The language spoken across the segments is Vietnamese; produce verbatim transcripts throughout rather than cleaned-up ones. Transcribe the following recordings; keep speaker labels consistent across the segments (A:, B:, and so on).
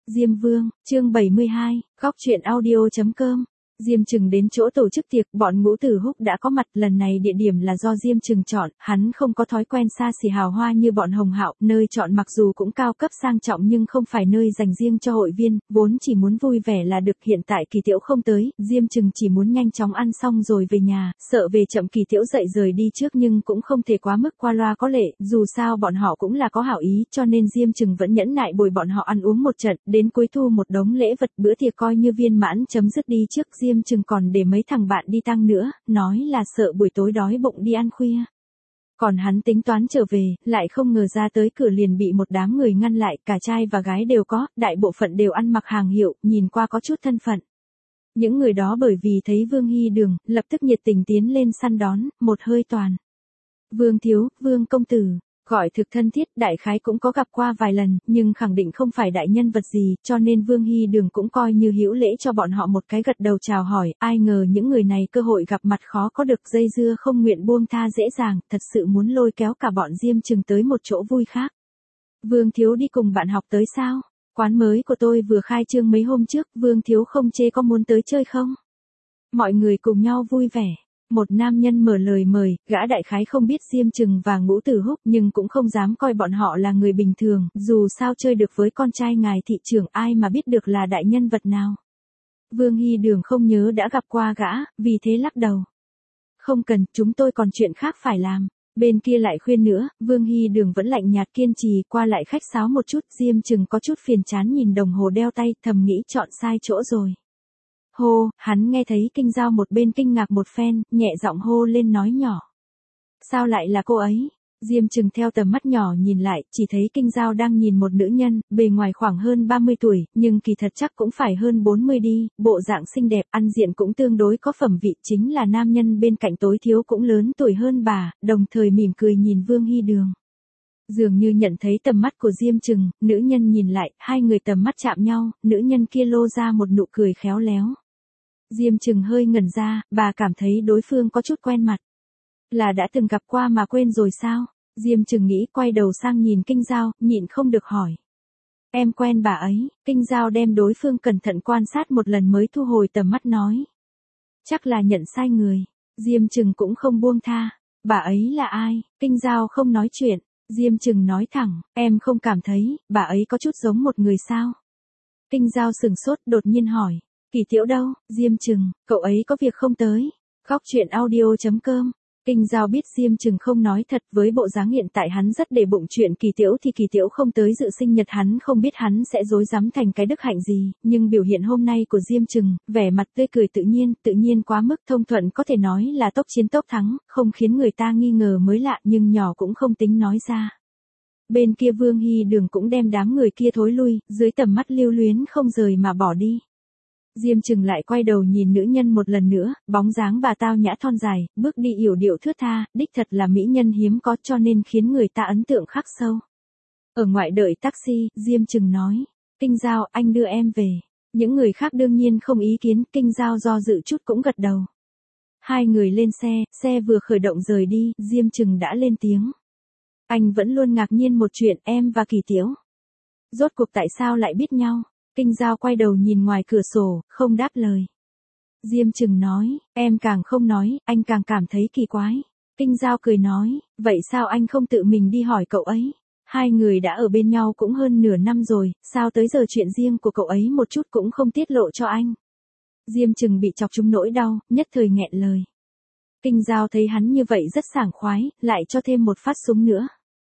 A: Diêm Vương, chương bảy mươi hai, góc truyện audio chấm com. Diêm Trừng đến chỗ tổ chức tiệc, bọn Ngũ Tử Húc đã có mặt, lần này địa điểm là do Diêm Trừng chọn, hắn không có thói quen xa xỉ hào hoa như bọn Hồng Hạo, nơi chọn mặc dù cũng cao cấp sang trọng nhưng không phải nơi dành riêng cho hội viên, vốn chỉ muốn vui vẻ là được. Hiện tại Kỳ Tiễu không tới, Diêm Trừng chỉ muốn nhanh chóng ăn xong rồi về nhà, sợ về chậm Kỳ Tiễu dậy rời đi trước nhưng cũng không thể quá mức qua loa có lệ, dù sao bọn họ cũng là có hảo ý, cho nên Diêm Trừng vẫn nhẫn nại bồi bọn họ ăn uống một trận, đến cuối thu một đống lễ vật, bữa tiệc coi như viên mãn chấm dứt đi. Trước Diêm Trừng còn để mấy thằng bạn đi tăng nữa, nói là sợ buổi tối đói bụng đi ăn khuya. Còn hắn tính toán trở về, lại không ngờ ra tới cửa liền bị một đám người ngăn lại, cả trai và gái đều có, đại bộ phận đều ăn mặc hàng hiệu, nhìn qua có chút thân phận. Những người đó bởi vì thấy Vương Hy Đường, lập tức nhiệt tình tiến lên săn đón, một hơi toàn. Vương thiếu, Vương công tử. Gọi thực thân thiết, đại khái cũng có gặp qua vài lần, nhưng khẳng định không phải đại nhân vật gì, cho nên Vương Hy Đường cũng coi như hữu lễ cho bọn họ một cái gật đầu chào hỏi, ai ngờ những người này cơ hội gặp mặt khó có được, dây dưa không nguyện buông tha dễ dàng, thật sự muốn lôi kéo cả bọn Diêm Trừng tới một chỗ vui khác. Vương thiếu đi cùng bạn học tới sao? Quán mới của tôi vừa khai trương mấy hôm trước, Vương thiếu không chê có muốn tới chơi không? Mọi người cùng nhau vui vẻ. Một nam nhân mở lời mời, gã đại khái không biết Diêm Trừng và Ngũ Tử Húc nhưng cũng không dám coi bọn họ là người bình thường, dù sao chơi được với con trai ngài thị trưởng ai mà biết được là đại nhân vật nào. Vương Hy Đường không nhớ đã gặp qua gã, vì thế lắc đầu. Không cần, chúng tôi còn chuyện khác phải làm. Bên kia lại khuyên nữa, Vương Hy Đường vẫn lạnh nhạt kiên trì, qua lại khách sáo một chút. Diêm Trừng có chút phiền chán nhìn đồng hồ đeo tay, thầm nghĩ chọn sai chỗ rồi. Hô, hắn nghe thấy Kinh Giao một bên kinh ngạc một phen, nhẹ giọng hô lên nói nhỏ. Sao lại là cô ấy? Diêm Trừng theo tầm mắt nhỏ nhìn lại, chỉ thấy Kinh Giao đang nhìn một nữ nhân, bề ngoài khoảng hơn ba mươi tuổi, nhưng kỳ thật chắc cũng phải hơn bốn mươi đi, bộ dạng xinh đẹp, ăn diện cũng tương đối có phẩm vị, chính là nam nhân bên cạnh tối thiếu cũng lớn tuổi hơn bà, đồng thời mỉm cười nhìn Vương Hy Đường. Dường như nhận thấy tầm mắt của Diêm Trừng, nữ nhân nhìn lại, hai người tầm mắt chạm nhau, nữ nhân kia lô ra một nụ cười khéo léo. Diêm Trừng hơi ngẩn ra, bà cảm thấy đối phương có chút quen mặt. Là đã từng gặp qua mà quên rồi sao? Diêm Trừng nghĩ, quay đầu sang nhìn Kinh Giao, nhịn không được hỏi. Em quen bà ấy. Kinh Giao đem đối phương cẩn thận quan sát một lần mới thu hồi tầm mắt nói. Chắc là nhận sai người. Diêm Trừng cũng không buông tha. Bà ấy là ai? Kinh Giao không nói chuyện. Diêm Trừng nói thẳng, em không cảm thấy, bà ấy có chút giống một người sao? Kinh Giao sừng sốt, đột nhiên hỏi. Kỳ Tiễu đâu? Diêm Trừng, cậu ấy có việc không tới. Góc truyện audio chấm com. Kinh Giao biết Diêm Trừng không nói thật, với bộ dáng hiện tại hắn rất để bụng chuyện Kỳ Tiễu thì Kỳ Tiễu không tới dự sinh nhật hắn không biết hắn sẽ dối rắm thành cái đức hạnh gì, nhưng biểu hiện hôm nay của Diêm Trừng, vẻ mặt tươi cười tự nhiên, tự nhiên quá mức thông thuận có thể nói là tốc chiến tốc thắng, không khiến người ta nghi ngờ mới lạ nhưng nhỏ cũng không tính nói ra. Bên kia Vương Hy Đường cũng đem đám người kia thối lui, dưới tầm mắt lưu luyến không rời mà bỏ đi. Diêm Trừng lại quay đầu nhìn nữ nhân một lần nữa, bóng dáng bà tao nhã thon dài, bước đi yểu điệu thướt tha, đích thật là mỹ nhân hiếm có cho nên khiến người ta ấn tượng khắc sâu. Ở ngoại đợi taxi, Diêm Trừng nói, Kinh Giao anh đưa em về. Những người khác đương nhiên không ý kiến, Kinh Giao do dự chút cũng gật đầu. Hai người lên xe, xe vừa khởi động rời đi, Diêm Trừng đã lên tiếng. Anh vẫn luôn ngạc nhiên một chuyện, em và Kỳ Tiễu. Rốt cuộc tại sao lại biết nhau? Kinh Giao quay đầu nhìn ngoài cửa sổ, không đáp lời. Diêm Trừng nói, em càng không nói, anh càng cảm thấy kỳ quái. Kinh Giao cười nói, vậy sao anh không tự mình đi hỏi cậu ấy? Hai người đã ở bên nhau cũng hơn nửa năm rồi, sao tới giờ chuyện riêng của cậu ấy một chút cũng không tiết lộ cho anh? Diêm Trừng bị chọc trúng nỗi đau, nhất thời nghẹn lời. Kinh Giao thấy hắn như vậy rất sảng khoái, lại cho thêm một phát súng nữa.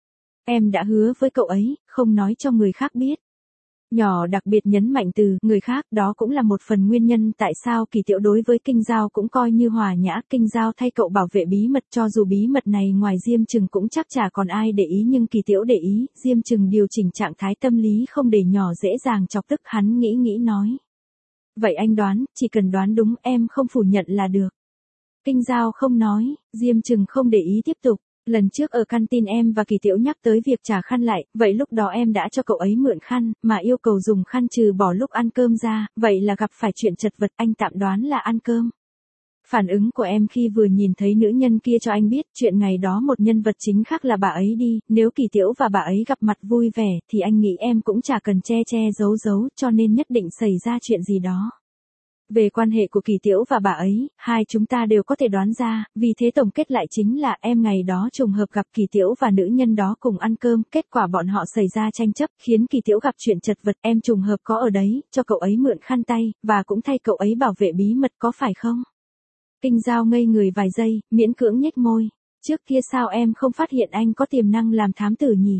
A: Em đã hứa với cậu ấy, không nói cho người khác biết. Nhỏ đặc biệt nhấn mạnh từ người khác, đó cũng là một phần nguyên nhân tại sao Kỳ Tiễu đối với Kinh Giao cũng coi như hòa nhã. Kinh Giao thay cậu bảo vệ bí mật, cho dù bí mật này ngoài Diêm Trừng cũng chắc chả còn ai để ý nhưng Kỳ Tiễu để ý. Diêm Trừng điều chỉnh trạng thái tâm lý không để nhỏ dễ dàng chọc tức, hắn nghĩ nghĩ nói. Vậy anh đoán, chỉ cần đoán đúng em không phủ nhận là được. Kinh Giao không nói, Diêm Trừng không để ý tiếp tục. Lần trước ở canteen em và Kỳ Tiễu nhắc tới việc trả khăn lại, vậy lúc đó em đã cho cậu ấy mượn khăn, mà yêu cầu dùng khăn trừ bỏ lúc ăn cơm ra, vậy là gặp phải chuyện chật vật, anh tạm đoán là ăn cơm. Phản ứng của em khi vừa nhìn thấy nữ nhân kia cho anh biết chuyện ngày đó một nhân vật chính khác là bà ấy đi, nếu Kỳ Tiễu và bà ấy gặp mặt vui vẻ thì anh nghĩ em cũng chả cần che che giấu giấu cho nên nhất định xảy ra chuyện gì đó. Về quan hệ của Kỳ Tiễu và bà ấy, hai chúng ta đều có thể đoán ra, vì thế tổng kết lại chính là em ngày đó trùng hợp gặp Kỳ Tiễu và nữ nhân đó cùng ăn cơm, kết quả bọn họ xảy ra tranh chấp, khiến Kỳ Tiễu gặp chuyện chật vật, em trùng hợp có ở đấy, cho cậu ấy mượn khăn tay, và cũng thay cậu ấy bảo vệ bí mật có phải không? Kinh Giao ngây người vài giây, miễn cưỡng nhếch môi. Trước kia sao em không phát hiện anh có tiềm năng làm thám tử nhỉ?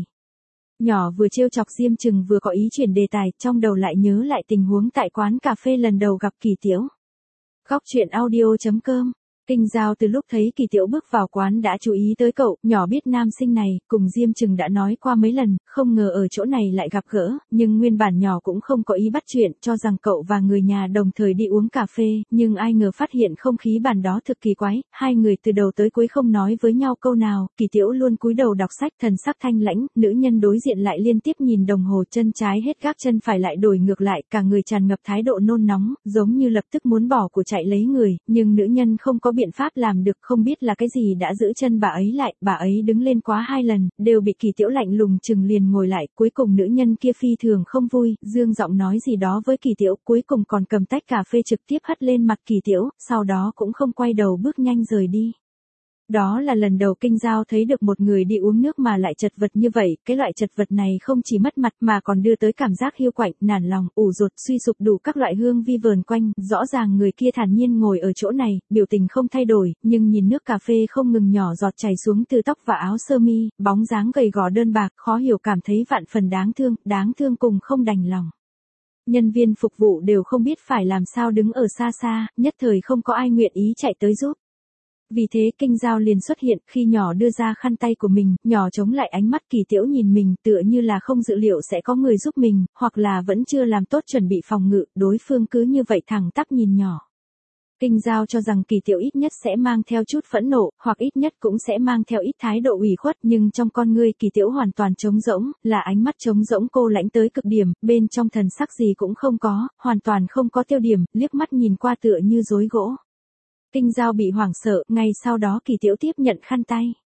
A: Nhỏ vừa trêu chọc Diêm Trừng vừa có ý chuyển đề tài, trong đầu lại nhớ lại tình huống tại quán cà phê lần đầu gặp Kỳ Tiễu. Góc truyện audio chấm com. Kinh Giao từ lúc thấy Kỳ Tiễu bước vào quán đã chú ý tới cậu, nhỏ biết nam sinh này, cùng Diêm Trừng đã nói qua mấy lần, không ngờ ở chỗ này lại gặp gỡ, nhưng nguyên bản nhỏ cũng không có ý bắt chuyện, cho rằng cậu và người nhà đồng thời đi uống cà phê, nhưng ai ngờ phát hiện không khí bàn đó thực kỳ quái, hai người từ đầu tới cuối không nói với nhau câu nào, Kỳ Tiễu luôn cúi đầu đọc sách, thần sắc thanh lãnh, nữ nhân đối diện lại liên tiếp nhìn đồng hồ, chân trái hết gác chân phải lại đổi ngược lại, cả người tràn ngập thái độ nôn nóng, giống như lập tức muốn bỏ của chạy lấy người, nhưng nữ nhân không có biện pháp làm được, không biết là cái gì đã giữ chân bà ấy lại, bà ấy đứng lên quá hai lần, đều bị Kỳ Tiễu lạnh lùng chừng liền ngồi lại, cuối cùng nữ nhân kia phi thường không vui, dương giọng nói gì đó với Kỳ Tiễu, cuối cùng còn cầm tách cà phê trực tiếp hất lên mặt Kỳ Tiễu, sau đó cũng không quay đầu bước nhanh rời đi. Đó là lần đầu Kinh Giao thấy được một người đi uống nước mà lại chật vật như vậy, cái loại chật vật này không chỉ mất mặt mà còn đưa tới cảm giác hiu quạnh, nản lòng, ủ rột, suy sụp đủ các loại hương vi vờn quanh, rõ ràng người kia thản nhiên ngồi ở chỗ này, biểu tình không thay đổi, nhưng nhìn nước cà phê không ngừng nhỏ giọt chảy xuống từ tóc và áo sơ mi, bóng dáng gầy gò đơn bạc, khó hiểu cảm thấy vạn phần đáng thương, đáng thương cùng không đành lòng. Nhân viên phục vụ đều không biết phải làm sao đứng ở xa xa, nhất thời không có ai nguyện ý chạy tới giúp. Vì thế Kinh Giao liền xuất hiện, khi nhỏ đưa ra khăn tay của mình, nhỏ chống lại ánh mắt Kỳ Tiễu nhìn mình, tựa như là không dự liệu sẽ có người giúp mình, hoặc là vẫn chưa làm tốt chuẩn bị phòng ngự, đối phương cứ như vậy thẳng tắp nhìn nhỏ. Kinh Giao cho rằng Kỳ Tiễu ít nhất sẽ mang theo chút phẫn nộ, hoặc ít nhất cũng sẽ mang theo ít thái độ ủy khuất, nhưng trong con ngươi Kỳ Tiễu hoàn toàn trống rỗng, là ánh mắt trống rỗng cô lãnh tới cực điểm, bên trong thần sắc gì cũng không có, hoàn toàn không có tiêu điểm, liếc mắt nhìn qua tựa như rối gỗ. Kinh Giao bị hoảng sợ, ngay sau đó Kỳ Tiễu tiếp nhận khăn tay.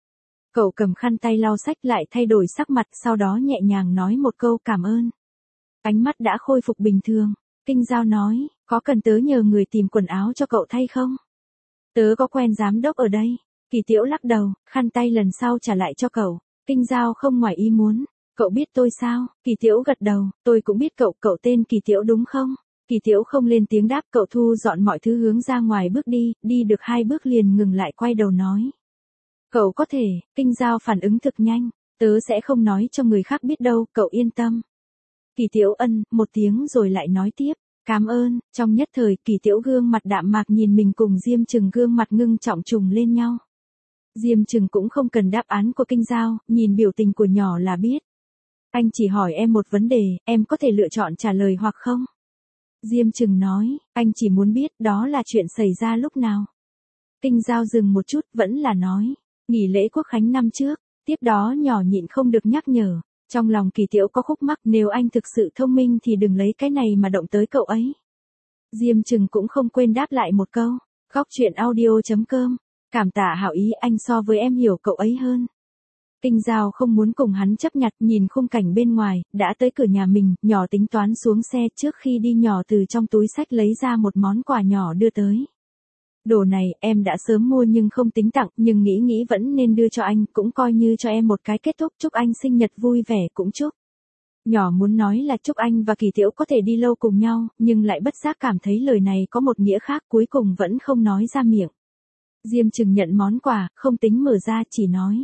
A: Cậu cầm khăn tay lau sách lại thay đổi sắc mặt, sau đó nhẹ nhàng nói một câu cảm ơn. Ánh mắt đã khôi phục bình thường. Kinh Giao nói, có cần tớ nhờ người tìm quần áo cho cậu thay không? Tớ có quen giám đốc ở đây. Kỳ Tiễu lắc đầu, khăn tay lần sau trả lại cho cậu. Kinh Giao không ngoài ý muốn. Cậu biết tôi sao? Kỳ Tiễu gật đầu, tôi cũng biết cậu, cậu tên Kỳ Tiễu đúng không? Kỳ Tiễu không lên tiếng đáp, cậu thu dọn mọi thứ hướng ra ngoài bước đi, đi được hai bước liền ngừng lại quay đầu nói. Cậu có thể, Kinh Giao phản ứng thực nhanh, tớ sẽ không nói cho người khác biết đâu, cậu yên tâm. Kỳ Tiễu ân, một tiếng rồi lại nói tiếp, cảm ơn, trong nhất thời Kỳ Tiễu gương mặt đạm mạc nhìn mình cùng Diêm Trừng gương mặt ngưng trọng trùng lên nhau. Diêm Trừng cũng không cần đáp án của Kinh Giao, nhìn biểu tình của nhỏ là biết. Anh chỉ hỏi em một vấn đề, em có thể lựa chọn trả lời hoặc không? Diêm Trừng nói, anh chỉ muốn biết đó là chuyện xảy ra lúc nào. Kinh Giao dừng một chút, vẫn là nói, nghỉ lễ Quốc khánh năm trước, tiếp đó nhỏ nhịn không được nhắc nhở, trong lòng Kỳ Tiễu có khúc mắc, nếu anh thực sự thông minh thì đừng lấy cái này mà động tới cậu ấy. Diêm Trừng cũng không quên đáp lại một câu, góc truyện audio chấm com, cảm tạ hảo ý anh so với em hiểu cậu ấy hơn. Kinh Giao không muốn cùng hắn chấp nhặt, nhìn khung cảnh bên ngoài, đã tới cửa nhà mình, nhỏ tính toán xuống xe, trước khi đi nhỏ từ trong túi xách lấy ra một món quà nhỏ đưa tới. Đồ này, em đã sớm mua nhưng không tính tặng, nhưng nghĩ nghĩ vẫn nên đưa cho anh, cũng coi như cho em một cái kết thúc, chúc anh sinh nhật vui vẻ, cũng chúc. Nhỏ muốn nói là chúc anh và Kỳ Tiễu có thể đi lâu cùng nhau, nhưng lại bất giác cảm thấy lời này có một nghĩa khác, cuối cùng vẫn không nói ra miệng. Diêm Trừng nhận món quà, không tính mở ra, chỉ nói.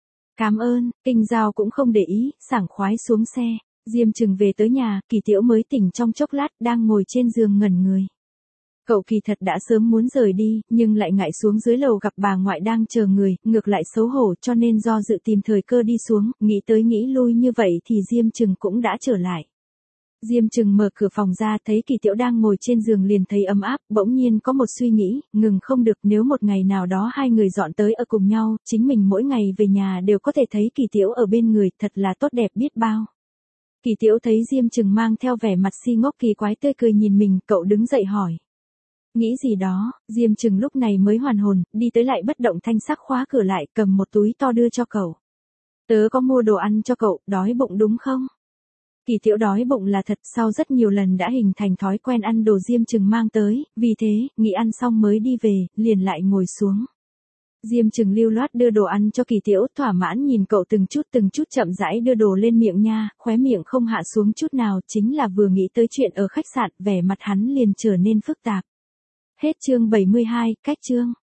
A: Cảm ơn, Kinh Giao cũng không để ý, sảng khoái xuống xe. Diêm Trừng về tới nhà, Kỳ Tiễu mới tỉnh trong chốc lát, đang ngồi trên giường ngẩn người. Cậu kỳ thật đã sớm muốn rời đi, nhưng lại ngại xuống dưới lầu gặp bà ngoại đang chờ người, ngược lại xấu hổ cho nên do dự tìm thời cơ đi xuống, nghĩ tới nghĩ lui như vậy thì Diêm Trừng cũng đã trở lại. Diêm Trừng mở cửa phòng ra thấy Kỳ Tiễu đang ngồi trên giường liền thấy ấm áp, bỗng nhiên có một suy nghĩ, ngừng không được, nếu một ngày nào đó hai người dọn tới ở cùng nhau, chính mình mỗi ngày về nhà đều có thể thấy Kỳ Tiễu ở bên người, thật là tốt đẹp biết bao. Kỳ Tiễu thấy Diêm Trừng mang theo vẻ mặt si ngốc kỳ quái tươi cười nhìn mình, cậu đứng dậy hỏi. Nghĩ gì đó, Diêm Trừng lúc này mới hoàn hồn, đi tới lại bất động thanh sắc khóa cửa lại, cầm một túi to đưa cho cậu. Tớ có mua đồ ăn cho cậu, đói bụng đúng không? Kỳ Tiểu đói bụng là thật, sau rất nhiều lần đã hình thành thói quen ăn đồ Diêm Trừng mang tới, vì thế, nghĩ ăn xong mới đi về, liền lại ngồi xuống. Diêm Trừng lưu loát đưa đồ ăn cho Kỳ Tiểu, thỏa mãn nhìn cậu từng chút từng chút chậm rãi đưa đồ lên miệng nha, khóe miệng không hạ xuống chút nào, chính là vừa nghĩ tới chuyện ở khách sạn, vẻ mặt hắn liền trở nên phức tạp. Hết chương bảy mươi hai, cách chương.